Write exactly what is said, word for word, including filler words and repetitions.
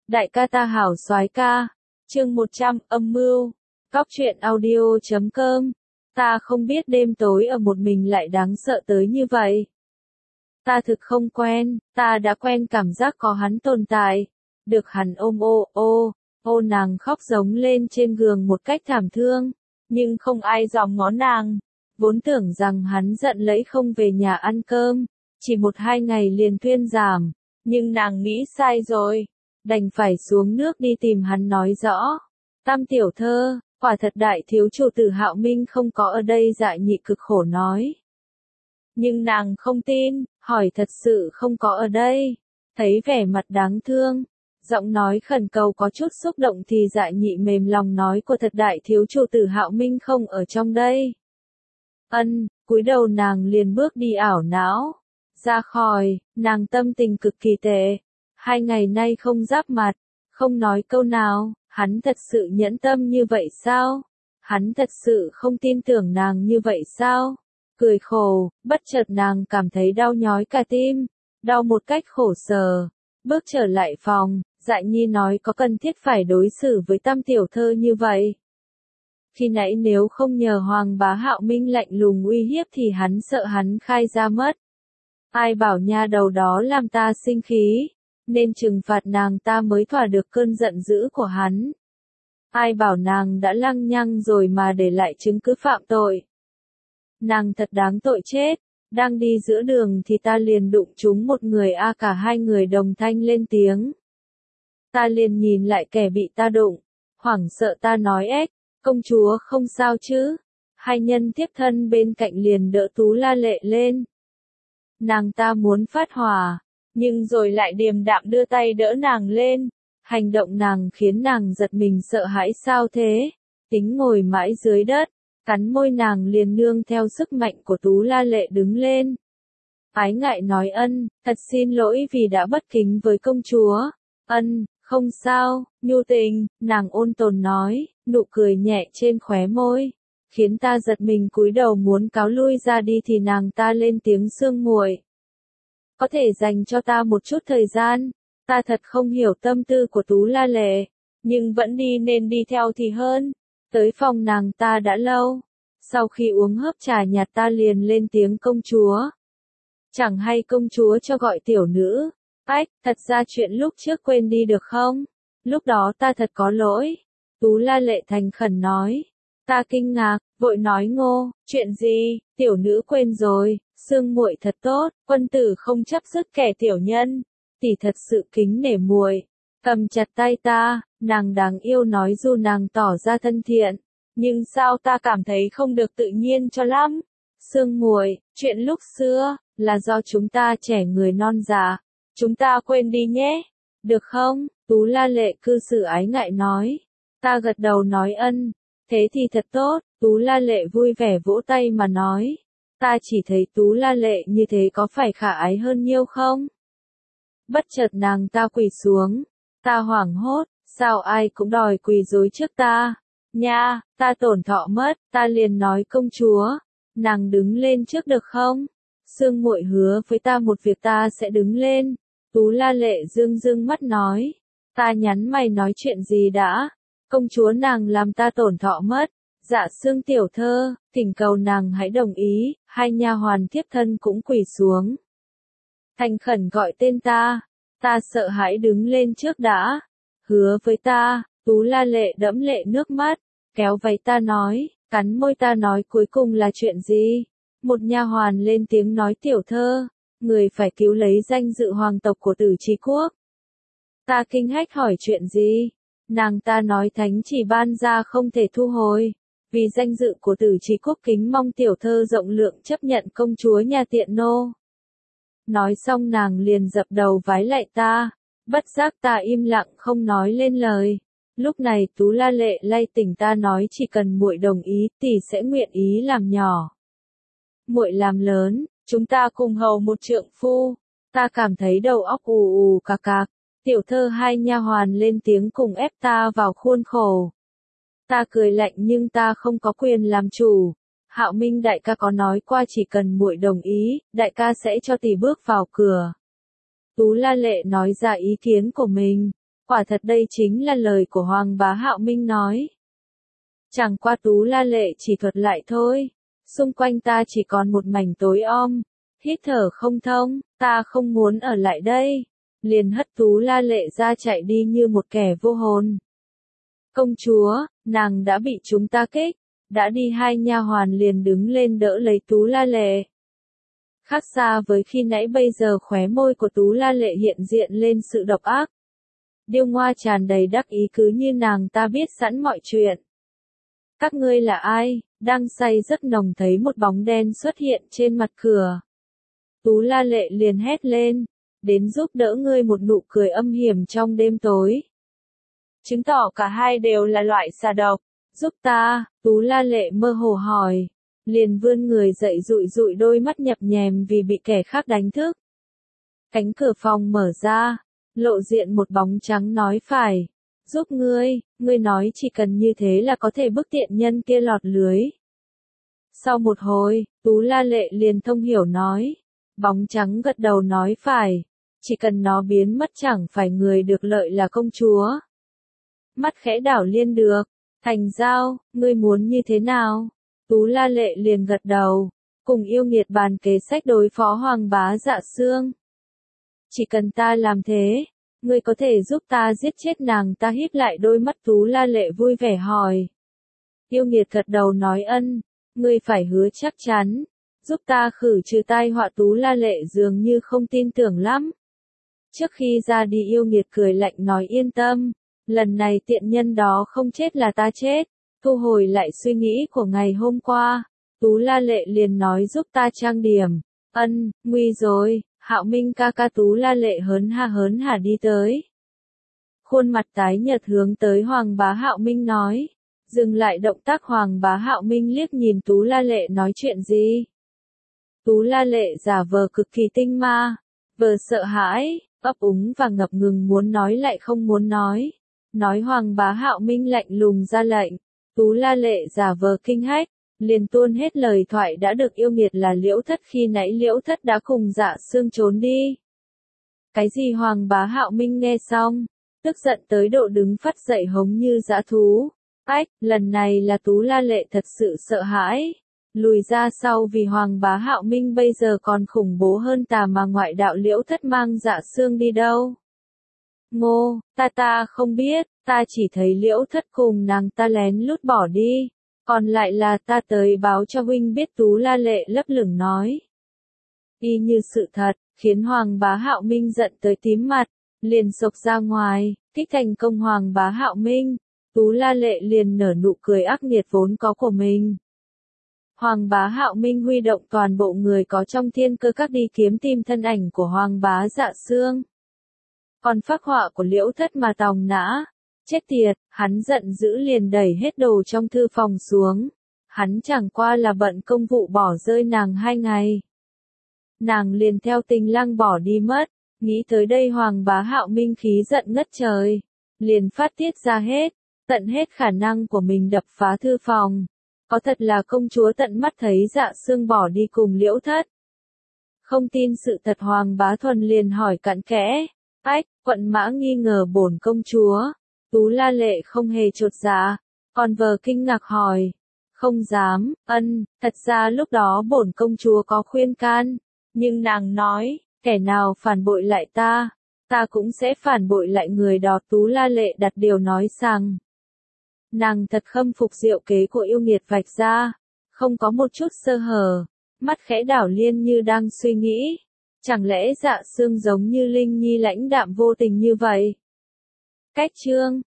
Đại ca ta hảo soái ca. Chương một trăm, âm mưu. Cóc truyện audio chấm com. Ta không biết đêm tối ở một mình lại đáng sợ tới như vậy. Ta thực không quen, ta đã quen cảm giác có hắn tồn tại. Được hắn ôm ô, ô, ô nàng khóc giống lên trên giường một cách thảm thương. Nhưng không ai dòm ngó nàng. Vốn tưởng rằng hắn giận lẫy không về nhà ăn cơm. Chỉ một hai ngày liền thuyên giảm. Nhưng nàng nghĩ sai rồi. Đành phải xuống nước đi tìm hắn nói rõ. Tam tiểu thơ, quả thật đại thiếu chủ tử Hạo Minh không có ở đây, Dạ Nhị cực khổ nói. Nhưng nàng không tin, hỏi thật sự không có ở đây. Thấy vẻ mặt đáng thương, giọng nói khẩn cầu có chút xúc động thì Dạ Nhị mềm lòng nói của thật đại thiếu chủ tử Hạo Minh không ở trong đây. Ân, cúi đầu nàng liền bước đi ảo não. Ra khỏi, nàng tâm tình cực kỳ tệ. Hai ngày nay không giáp mặt, không nói câu nào, hắn thật sự nhẫn tâm như vậy sao? Hắn thật sự không tin tưởng nàng như vậy sao? Cười khổ, bất chợt nàng cảm thấy đau nhói cả tim, đau một cách khổ sở. Bước trở lại phòng, Dạ Nhi nói có cần thiết phải đối xử với Tam tiểu thơ như vậy. Khi nãy nếu không nhờ Hoàng bá Hạo Minh lạnh lùng uy hiếp thì hắn sợ hắn khai ra mất. Ai bảo nha đầu đó làm ta sinh khí, nên trừng phạt nàng ta mới thỏa được cơn giận dữ của hắn. Ai bảo nàng đã lăng nhăng rồi mà để lại chứng cứ phạm tội. Nàng thật đáng tội chết. Đang đi giữa đường thì ta liền đụng trúng một người a à, cả hai người đồng thanh lên tiếng. Ta liền nhìn lại kẻ bị ta đụng, hoảng sợ ta nói ếch, công chúa không sao chứ? Hai nhân tiếp thân bên cạnh liền đỡ Tú La Lệ lên. Nàng ta muốn phát hỏa, nhưng rồi lại điềm đạm đưa tay đỡ nàng lên. Hành động nàng khiến nàng giật mình sợ hãi sao thế? Tính ngồi mãi dưới đất, cắn môi nàng liền nương theo sức mạnh của Tú La Lệ đứng lên. Ái ngại nói ân, thật xin lỗi vì đã bất kính với công chúa. Ân, không sao, nhu tình, nàng ôn tồn nói, nụ cười nhẹ trên khóe môi. Khiến ta giật mình cúi đầu muốn cáo lui ra đi thì nàng ta lên tiếng sương muội. Có thể dành cho ta một chút thời gian, ta thật không hiểu tâm tư của Tú La Lệ, nhưng vẫn đi nên đi theo thì hơn. Tới phòng nàng ta đã lâu, sau khi uống hớp trà nhạt ta liền lên tiếng công chúa. Chẳng hay công chúa cho gọi tiểu nữ, ách, thật ra chuyện lúc trước quên đi được không? Lúc đó ta thật có lỗi. Tú La Lệ thành khẩn nói. Ta kinh ngạc, vội nói ngô, chuyện gì, tiểu nữ quên rồi, sương muội thật tốt, quân tử không chấp dứt kẻ tiểu nhân, tỷ thật sự kính nể muội. Cầm chặt tay ta, nàng đáng yêu nói dù nàng tỏ ra thân thiện, nhưng sao ta cảm thấy không được tự nhiên cho lắm. Sương muội, chuyện lúc xưa, là do chúng ta trẻ người non già, chúng ta quên đi nhé, được không? Tú La Lệ cư xử ái ngại nói. Ta gật đầu nói ân. Thế thì thật tốt, Tú La Lệ vui vẻ vỗ tay mà nói. Ta chỉ thấy Tú La Lệ như thế có phải khả ái hơn nhiêu không? Bất chợt nàng ta quỳ xuống. Ta hoảng hốt, sao ai cũng đòi quỳ rối trước ta? Nha, ta tổn thọ mất, ta liền nói công chúa. Nàng đứng lên trước được không? Sương muội hứa với ta một việc ta sẽ đứng lên. Tú La Lệ dương dương mắt nói. Ta nhắn mày nói chuyện gì đã? Công chúa nàng làm ta tổn thọ mất. Dạ Sương tiểu thơ, thỉnh cầu nàng hãy đồng ý. Hai nha hoàn tiếp thân cũng quỳ xuống. Thành khẩn gọi tên ta. Ta sợ hãi đứng lên trước đã. Hứa với ta. Tú La Lệ đẫm lệ nước mắt, kéo váy ta nói, cắn môi ta nói cuối cùng là chuyện gì? Một nha hoàn lên tiếng nói tiểu thơ, người phải cứu lấy danh dự hoàng tộc của Tử Trí Quốc. Ta kinh hách hỏi chuyện gì? Nàng ta nói thánh chỉ ban ra không thể thu hồi, vì danh dự của Tử Trí Quốc kính mong tiểu thơ rộng lượng chấp nhận công chúa nhà tiện nô. Nói xong nàng liền dập đầu vái lạy ta, bất giác ta im lặng không nói lên lời. Lúc này Tú La Lệ lay tỉnh ta nói chỉ cần muội đồng ý tỷ sẽ nguyện ý làm nhỏ. Muội làm lớn, chúng ta cùng hầu một trượng phu. Ta cảm thấy đầu óc ù ù cạc cạc. Tiểu thơ hai nha hoàn lên tiếng cùng ép ta vào khuôn khổ. Ta cười lạnh nhưng ta không có quyền làm chủ. Hạo Minh đại ca có nói qua chỉ cần muội đồng ý, đại ca sẽ cho tỷ bước vào cửa. Tú La Lệ nói ra ý kiến của mình. Quả thật đây chính là lời của Hoàng bá Hạo Minh nói. Chẳng qua Tú La Lệ chỉ thuật lại thôi. Xung quanh ta chỉ còn một mảnh tối om, hít thở không thông, ta không muốn ở lại đây. Liền hất Tú La Lệ ra chạy đi như một kẻ vô hồn. Công chúa, nàng đã bị chúng ta kích. Đã đi hai nha hoàn liền đứng lên đỡ lấy Tú La Lệ. Khác xa với khi nãy bây giờ khóe môi của Tú La Lệ hiện diện lên sự độc ác. Điêu Ngoa tràn đầy đắc ý cứ như nàng ta biết sẵn mọi chuyện. Các ngươi là ai? Đang say giấc nồng thấy một bóng đen xuất hiện trên mặt cửa. Tú La Lệ liền hét lên, đến giúp đỡ ngươi, một nụ cười âm hiểm trong đêm tối. Chứng tỏ cả hai đều là loại xà độc. Giúp ta, Tú La Lệ mơ hồ hỏi. Liền vươn người dậy dụi dụi đôi mắt nhập nhèm vì bị kẻ khác đánh thức. Cánh cửa phòng mở ra, lộ diện một bóng trắng nói phải. Giúp ngươi, ngươi nói chỉ cần như thế là có thể bức tiện nhân kia lọt lưới. Sau một hồi, Tú La Lệ liền thông hiểu nói. Bóng trắng gật đầu nói phải. Chỉ cần nó biến mất chẳng phải người được lợi là công chúa. Mắt khẽ đảo liên được. Thành giao, ngươi muốn như thế nào? Tú La Lệ liền gật đầu. Cùng yêu nghiệt bàn kế sách đối phó Hoàng bá Dạ Xương. Chỉ cần ta làm thế, ngươi có thể giúp ta giết chết nàng. Ta híp lại đôi mắt, Tú La Lệ vui vẻ hỏi. Yêu nghiệt gật đầu nói ân, ngươi phải hứa chắc chắn, giúp ta khử trừ tai họa. Tú La Lệ dường như không tin tưởng lắm. Trước khi ra đi yêu nghiệt cười lạnh nói yên tâm, lần này tiện nhân đó không chết là ta chết. Thu hồi lại suy nghĩ của ngày hôm qua, Tú La Lệ liền nói giúp ta trang điểm. Ân, nguy rồi, Hạo Minh ca ca. Tú La Lệ hớn ha hớn hả đi tới. Khuôn mặt tái nhợt hướng tới Hoàng bá Hạo Minh nói. Dừng lại động tác, Hoàng bá Hạo Minh liếc nhìn Tú La Lệ nói chuyện gì. Tú La Lệ giả vờ cực kỳ tinh ma, vừa sợ hãi, ấp úng và ngập ngừng muốn nói lại không muốn nói. Nói Hoàng bá Hạo Minh lạnh lùng ra lệnh. Tú La Lệ giả vờ kinh hách, liền tuôn hết lời thoại đã được yêu nghiệt là Liễu Thất. Khi nãy Liễu Thất đã cùng Dạ Xương trốn đi. Cái gì? Hoàng bá Hạo Minh nghe xong, tức giận tới độ đứng phát dậy hống như dã thú. Ách, lần này là Tú La Lệ thật sự sợ hãi. Lùi ra sau vì Hoàng bá Hạo Minh bây giờ còn khủng bố hơn tà mà ngoại đạo. Liễu Thất mang Dạ Xương đi đâu? Ngô, ta ta không biết, ta chỉ thấy Liễu Thất cùng nàng ta lén lút bỏ đi. Còn lại là ta tới báo cho huynh biết. Tú La Lệ lấp lửng nói. Y như sự thật, khiến Hoàng bá Hạo Minh giận tới tím mặt, liền xộc ra ngoài, kích thành công Hoàng bá Hạo Minh. Tú La Lệ liền nở nụ cười ác nghiệt vốn có của mình. Hoàng bá Hạo Minh huy động toàn bộ người có trong thiên cơ các đi kiếm tìm thân ảnh của Hoàng bá Dạ Xương. Còn phác họa của Liễu Thất mà tòng nã. Chết tiệt, hắn giận dữ liền đẩy hết đồ trong thư phòng xuống. Hắn chẳng qua là bận công vụ bỏ rơi nàng hai ngày. Nàng liền theo Tình Lăng bỏ đi mất. Nghĩ tới đây Hoàng bá Hạo Minh khí giận ngất trời. Liền phát tiết ra hết, tận hết khả năng của mình đập phá thư phòng. Có thật là công chúa tận mắt thấy Dạ Xương bỏ đi cùng Liễu Thất. Không tin sự thật Hoàng bá Thuần liền hỏi cặn kẽ. Ách, quận mã nghi ngờ bổn công chúa. Tú La Lệ không hề chột dạ, còn vờ kinh ngạc hỏi. Không dám, ân, thật ra lúc đó bổn công chúa có khuyên can. Nhưng nàng nói, kẻ nào phản bội lại ta, ta cũng sẽ phản bội lại người đó. Tú La Lệ đặt điều nói rằng. Nàng thật khâm phục diệu kế của yêu nghiệt vạch ra, không có một chút sơ hở, mắt khẽ đảo liên như đang suy nghĩ. Chẳng lẽ Dạ Xương giống như Linh Nhi lãnh đạm vô tình như vậy? Cách chương